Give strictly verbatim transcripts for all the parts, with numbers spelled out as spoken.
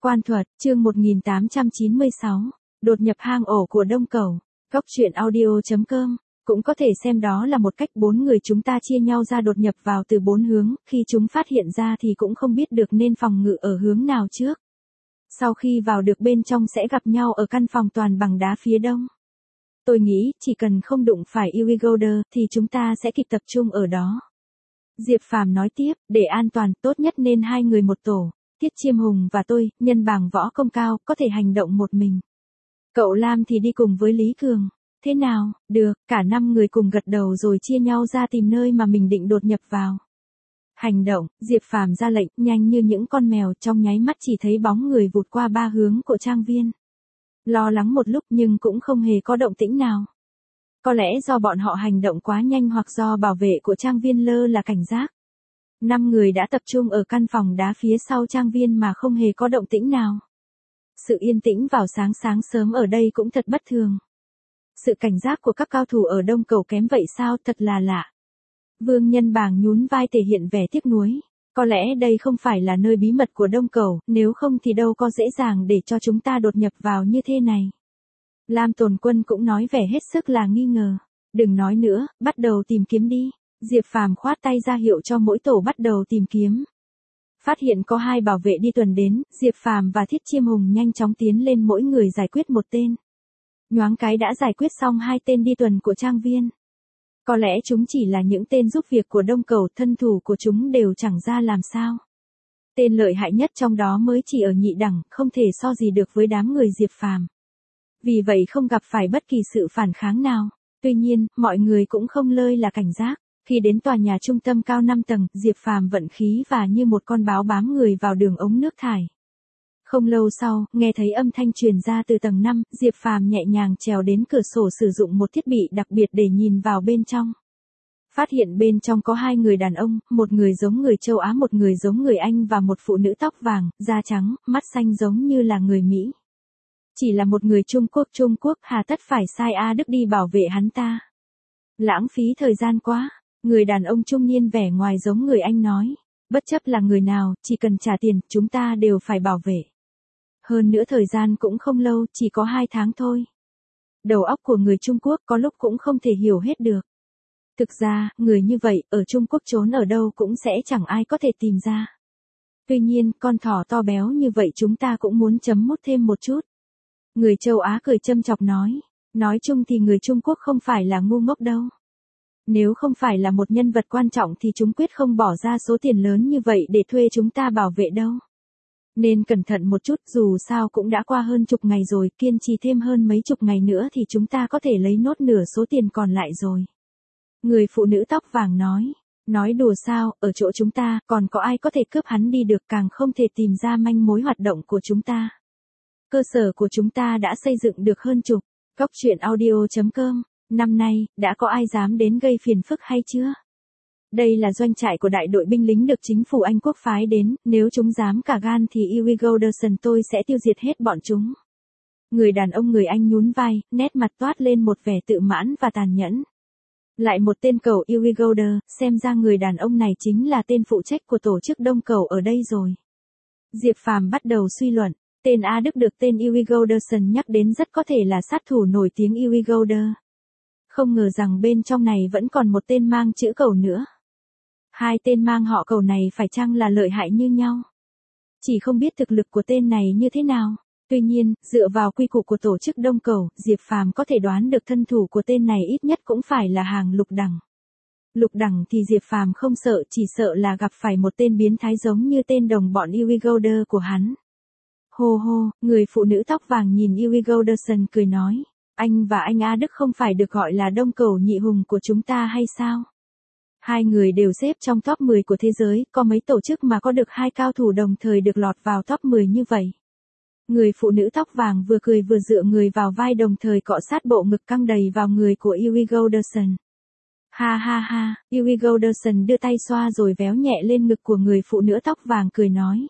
Quan thuật, chương một nghìn tám trăm chín mươi sáu, đột nhập hang ổ của Đông Cẩu. Góc truyện audio chấm com, cũng có thể xem đó là một cách bốn người chúng ta chia nhau ra đột nhập vào từ bốn hướng, khi chúng phát hiện ra thì cũng không biết được nên phòng ngự ở hướng nào trước. Sau khi vào được bên trong sẽ gặp nhau ở căn phòng toàn bằng đá phía đông. Tôi nghĩ, chỉ cần không đụng phải Uigoder thì chúng ta sẽ kịp tập trung ở đó. Diệp Phàm nói tiếp, để an toàn, tốt nhất nên hai người một tổ. Tiết Chiêm Hùng và tôi, nhân bảng võ công cao, có thể hành động một mình. Cậu Lam thì đi cùng với Lý Cường. Thế nào, được, cả năm người cùng gật đầu rồi chia nhau ra tìm nơi mà mình định đột nhập vào. Hành động, Diệp Phàm ra lệnh, nhanh như những con mèo, trong nháy mắt chỉ thấy bóng người vụt qua ba hướng của trang viên. Lo lắng một lúc nhưng cũng không hề có động tĩnh nào. Có lẽ do bọn họ hành động quá nhanh hoặc do bảo vệ của trang viên lơ là cảnh giác. Năm người đã tập trung ở căn phòng đá phía sau trang viên mà không hề có động tĩnh nào. Sự yên tĩnh vào sáng sáng sớm ở đây cũng thật bất thường. Sự cảnh giác của các cao thủ ở Đông Cẩu kém vậy sao, thật là lạ. Vương Nhân Bàng nhún vai thể hiện vẻ tiếc nuối. Có lẽ đây không phải là nơi bí mật của Đông Cẩu, nếu không thì đâu có dễ dàng để cho chúng ta đột nhập vào như thế này. Lam Tồn Quân cũng nói vẻ hết sức là nghi ngờ. Đừng nói nữa, bắt đầu tìm kiếm đi. Diệp Phàm khoát tay ra hiệu cho mỗi tổ bắt đầu tìm kiếm. Phát hiện có hai bảo vệ đi tuần đến, Diệp Phàm và Thiết Chiêm Hùng nhanh chóng tiến lên mỗi người giải quyết một tên. Nhoáng cái đã giải quyết xong hai tên đi tuần của trang viên. Có lẽ chúng chỉ là những tên giúp việc của Đông Cẩu, thân thủ của chúng đều chẳng ra làm sao. Tên lợi hại nhất trong đó mới chỉ ở nhị đẳng, không thể so gì được với đám người Diệp Phàm. Vì vậy không gặp phải bất kỳ sự phản kháng nào. Tuy nhiên, mọi người cũng không lơi là cảnh giác. Khi đến tòa nhà trung tâm cao năm tầng, Diệp Phàm vận khí và như một con báo bám người vào đường ống nước thải. Không lâu sau, nghe thấy âm thanh truyền ra từ tầng năm, Diệp Phàm nhẹ nhàng trèo đến cửa sổ sử dụng một thiết bị đặc biệt để nhìn vào bên trong. Phát hiện bên trong có hai người đàn ông, một người giống người châu Á, một người giống người Anh và một phụ nữ tóc vàng, da trắng, mắt xanh giống như là người Mỹ. Chỉ là một người Trung Quốc Trung Quốc, hà tất phải sai A Đức đi bảo vệ hắn ta. Lãng phí thời gian quá. Người đàn ông trung niên vẻ ngoài giống người Anh nói. Bất chấp là người nào, chỉ cần trả tiền, chúng ta đều phải bảo vệ. Hơn nữa thời gian cũng không lâu, chỉ có hai tháng thôi. Đầu óc của người Trung Quốc có lúc cũng không thể hiểu hết được. Thực ra, người như vậy, ở Trung Quốc trốn ở đâu cũng sẽ chẳng ai có thể tìm ra. Tuy nhiên, con thỏ to béo như vậy chúng ta cũng muốn chấm mút thêm một chút. Người châu Á cười châm chọc nói. Nói chung thì người Trung Quốc không phải là ngu ngốc đâu. Nếu không phải là một nhân vật quan trọng thì chúng quyết không bỏ ra số tiền lớn như vậy để thuê chúng ta bảo vệ đâu. Nên cẩn thận một chút, dù sao cũng đã qua hơn chục ngày rồi, kiên trì thêm hơn mấy chục ngày nữa thì chúng ta có thể lấy nốt nửa số tiền còn lại rồi. Người phụ nữ tóc vàng nói. Nói đùa sao, ở chỗ chúng ta, còn có ai có thể cướp hắn đi được, càng không thể tìm ra manh mối hoạt động của chúng ta. Cơ sở của chúng ta đã xây dựng được hơn chục. Góc truyện audio chấm com. Năm nay, đã có ai dám đến gây phiền phức hay chưa? Đây là doanh trại của đại đội binh lính được chính phủ Anh quốc phái đến, nếu chúng dám cả gan thì Uigoderson tôi sẽ tiêu diệt hết bọn chúng. Người đàn ông người Anh nhún vai, nét mặt toát lên một vẻ tự mãn và tàn nhẫn. Lại một tên cẩu Uigoder, xem ra người đàn ông này chính là tên phụ trách của tổ chức Đông Cẩu ở đây rồi. Diệp Phàm bắt đầu suy luận, tên A Đức được tên Uigoderson nhắc đến rất có thể là sát thủ nổi tiếng Uigoder. Không ngờ rằng bên trong này vẫn còn một tên mang chữ Cẩu nữa. Hai tên mang họ Cẩu này phải chăng là lợi hại như nhau? Chỉ không biết thực lực của tên này như thế nào. Tuy nhiên, dựa vào quy củ của tổ chức Đông Cẩu, Diệp Phàm có thể đoán được thân thủ của tên này ít nhất cũng phải là hàng lục đẳng. Lục đẳng thì Diệp Phàm không sợ, chỉ sợ là gặp phải một tên biến thái giống như tên đồng bọn Uigoder của hắn. Hô hô, người phụ nữ tóc vàng nhìn Uigoderson cười nói. Anh và anh A Đức không phải được gọi là Đông Cẩu nhị hùng của chúng ta hay sao? Hai người đều xếp trong top mười của thế giới, có mấy tổ chức mà có được hai cao thủ đồng thời được lọt vào top mười như vậy. Người phụ nữ tóc vàng vừa cười vừa dựa người vào vai đồng thời cọ sát bộ ngực căng đầy vào người của Uigoderson. Ha ha ha, Uigoderson đưa tay xoa rồi véo nhẹ lên ngực của người phụ nữ tóc vàng cười nói.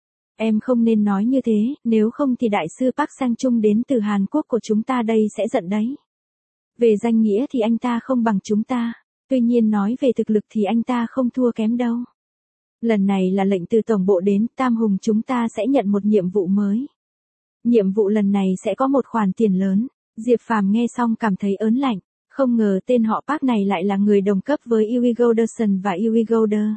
Em không nên nói như thế, nếu không thì đại sư Park Sang Chung đến từ Hàn Quốc của chúng ta đây sẽ giận đấy. Về danh nghĩa thì anh ta không bằng chúng ta, tuy nhiên nói về thực lực thì anh ta không thua kém đâu. Lần này là lệnh từ tổng bộ đến, Tam Hùng chúng ta sẽ nhận một nhiệm vụ mới. Nhiệm vụ lần này sẽ có một khoản tiền lớn. Diệp Phàm nghe xong cảm thấy ớn lạnh, không ngờ tên họ Park này lại là người đồng cấp với Yui Golderson và Yui Golder.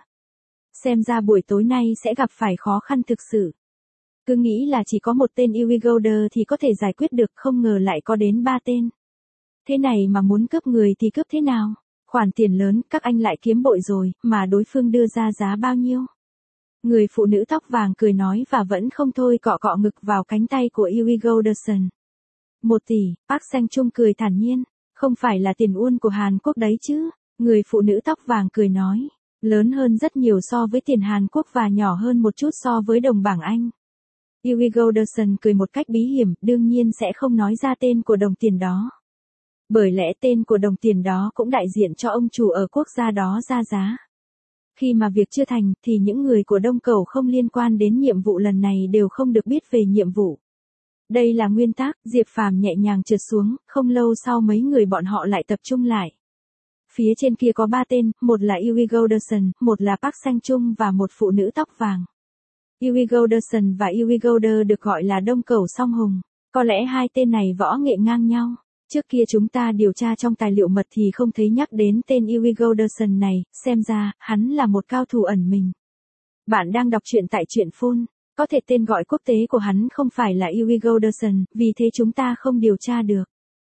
Xem ra buổi tối nay sẽ gặp phải khó khăn thực sự. Cứ nghĩ là chỉ có một tên Yui Golder thì có thể giải quyết được, không ngờ lại có đến ba tên. Thế này mà muốn cướp người thì cướp thế nào? Khoản tiền lớn, các anh lại kiếm bội rồi, mà đối phương đưa ra giá bao nhiêu? Người phụ nữ tóc vàng cười nói và vẫn không thôi cọ cọ ngực vào cánh tay của Yui Golderson. Một tỷ, Park Sang-chung cười thản nhiên, không phải là tiền won của Hàn Quốc đấy chứ? Người phụ nữ tóc vàng cười nói, lớn hơn rất nhiều so với tiền Hàn Quốc và nhỏ hơn một chút so với đồng bảng Anh. Yui Golderson cười một cách bí hiểm, đương nhiên sẽ không nói ra tên của đồng tiền đó. Bởi lẽ tên của đồng tiền đó cũng đại diện cho ông chủ ở quốc gia đó ra giá. Khi mà việc chưa thành, thì những người của Đông Cầu không liên quan đến nhiệm vụ lần này đều không được biết về nhiệm vụ. Đây là nguyên tắc, Diệp Phàm nhẹ nhàng trượt xuống, không lâu sau mấy người bọn họ lại tập trung lại. Phía trên kia có ba tên, một là Yui Golderson, một là Park Sang-chung và một phụ nữ tóc vàng. Yui Golderson và Yui Golder được gọi là Đông Cầu song hùng. Có lẽ hai tên này võ nghệ ngang nhau. Trước kia chúng ta điều tra trong tài liệu mật thì không thấy nhắc đến tên Yui Golderson này, xem ra, hắn là một cao thủ ẩn mình. Bạn đang đọc truyện tại truyện phun. Có thể tên gọi quốc tế của hắn không phải là Yui Golderson, vì thế chúng ta không điều tra được.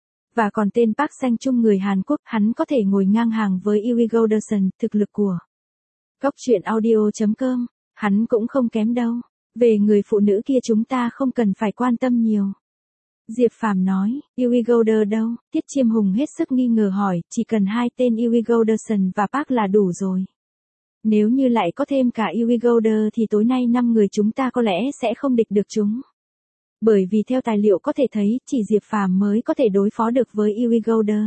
Và còn tên Park Sang-chung người Hàn Quốc, hắn có thể ngồi ngang hàng với Yui Golderson, thực lực của Cốc truyện audio chấm com, hắn cũng không kém đâu. Về người phụ nữ kia chúng ta không cần phải quan tâm nhiều. Diệp Phàm nói, Yui Golder đâu? Tiết Chiêm Hùng hết sức nghi ngờ hỏi, chỉ cần hai tên Yui Golderson và Park là đủ rồi. Nếu như lại có thêm cả Yui Golder thì tối nay năm người chúng ta có lẽ sẽ không địch được chúng. Bởi vì theo tài liệu có thể thấy, chỉ Diệp Phàm mới có thể đối phó được với Yui Golder.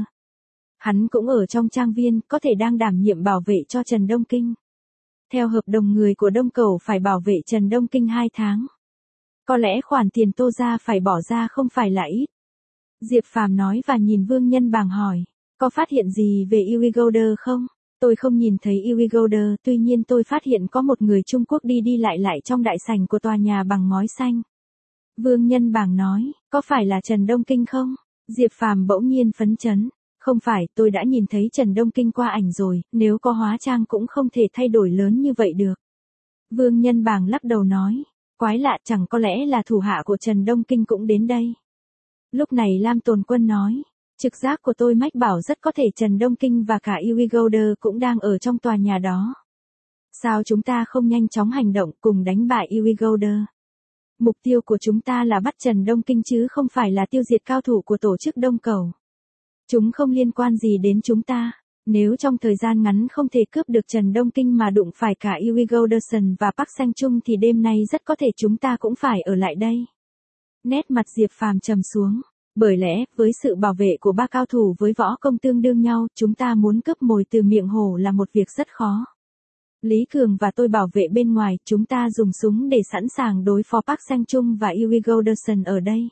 Hắn cũng ở trong trang viên, có thể đang đảm nhiệm bảo vệ cho Trần Đông Kinh. Theo hợp đồng người của Đông Cầu phải bảo vệ Trần Đông Kinh hai tháng. Có lẽ khoản tiền Tô gia phải bỏ ra không phải là ít. Diệp Phàm nói và nhìn Vương Nhân Bàng hỏi, có phát hiện gì về Yui Golder không? Tôi không nhìn thấy Yui Golder, tuy nhiên tôi phát hiện có một người Trung Quốc đi đi lại lại trong đại sảnh của tòa nhà bằng ngói xanh. Vương Nhân Bàng nói, có phải là Trần Đông Kinh không? Diệp Phàm bỗng nhiên phấn chấn. Không phải, tôi đã nhìn thấy Trần Đông Kinh qua ảnh rồi, nếu có hóa trang cũng không thể thay đổi lớn như vậy được. Vương Nhân Bàng lắc đầu nói, quái lạ, chẳng có lẽ là thủ hạ của Trần Đông Kinh cũng đến đây. Lúc này Lam Tồn Quân nói, trực giác của tôi mách bảo rất có thể Trần Đông Kinh và cả Yui Golder cũng đang ở trong tòa nhà đó. Sao chúng ta không nhanh chóng hành động cùng đánh bại Yui Golder? Mục tiêu của chúng ta là bắt Trần Đông Kinh chứ không phải là tiêu diệt cao thủ của tổ chức Đông Cầu. Chúng không liên quan gì đến chúng ta. Nếu trong thời gian ngắn không thể cướp được Trần Đông Kinh mà đụng phải cả Yui Golderson và Park Sang-chung thì đêm nay rất có thể chúng ta cũng phải ở lại đây. Nét mặt Diệp Phàm trầm xuống. Bởi lẽ, với sự bảo vệ của ba cao thủ với võ công tương đương nhau, chúng ta muốn cướp mồi từ miệng hổ là một việc rất khó. Lý Cường và tôi bảo vệ bên ngoài, chúng ta dùng súng để sẵn sàng đối phó Park Sang-chung và Yui Golderson ở đây.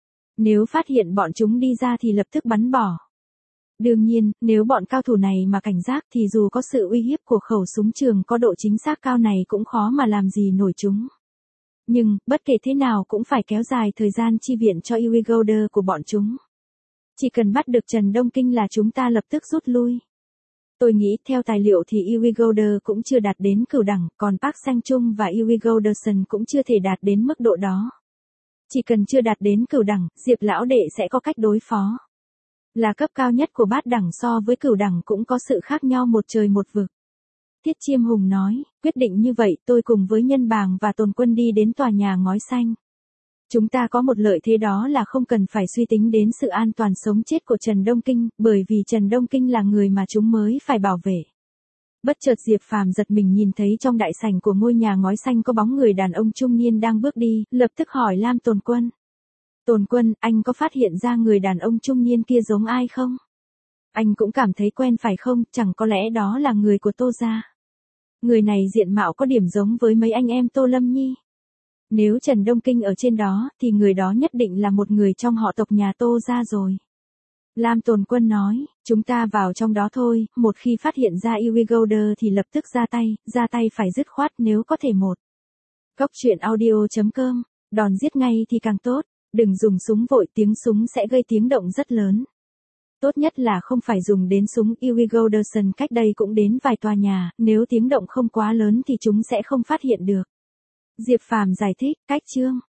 Nếu phát hiện bọn chúng đi ra thì lập tức bắn bỏ. Đương nhiên, nếu bọn cao thủ này mà cảnh giác thì dù có sự uy hiếp của khẩu súng trường có độ chính xác cao này cũng khó mà làm gì nổi chúng. Nhưng, bất kể thế nào cũng phải kéo dài thời gian chi viện cho Yui Golder của bọn chúng. Chỉ cần bắt được Trần Đông Kinh là chúng ta lập tức rút lui. Tôi nghĩ theo tài liệu thì Yui Golder cũng chưa đạt đến cửu đẳng, còn Park Sang-chung và Yui Golderson cũng chưa thể đạt đến mức độ đó. Chỉ cần chưa đạt đến cửu đẳng, Diệp lão đệ sẽ có cách đối phó. Là cấp cao nhất của bát đẳng so với cửu đẳng cũng có sự khác nhau một trời một vực. Tiết Chiêm Hùng nói, quyết định như vậy tôi cùng với Nhân Bàng và Tồn Quân đi đến tòa nhà ngói xanh. Chúng ta có một lợi thế đó là không cần phải suy tính đến sự an toàn sống chết của Trần Đông Kinh, bởi vì Trần Đông Kinh là người mà chúng mới phải bảo vệ. Bất chợt Diệp Phàm giật mình nhìn thấy trong đại sảnh của ngôi nhà ngói xanh có bóng người đàn ông trung niên đang bước đi, lập tức hỏi Lam Tồn Quân. Tồn Quân, anh có phát hiện ra người đàn ông trung niên kia giống ai không? Anh cũng cảm thấy quen phải không, chẳng có lẽ đó là người của Tô gia. Người này diện mạo có điểm giống với mấy anh em Tô Lâm Nhi. Nếu Trần Đông Kinh ở trên đó, thì người đó nhất định là một người trong họ tộc nhà Tô gia rồi. Lam Tồn Quân nói, chúng ta vào trong đó thôi, một khi phát hiện ra Uygolder thì lập tức ra tay, ra tay phải dứt khoát nếu có thể một. Cốc truyện audio.com, đòn giết ngay thì càng tốt, đừng dùng súng vội, tiếng súng sẽ gây tiếng động rất lớn. Tốt nhất là không phải dùng đến súng Uygolderson, cách đây cũng đến vài tòa nhà, nếu tiếng động không quá lớn thì chúng sẽ không phát hiện được. Diệp Phàm giải thích, cách chương.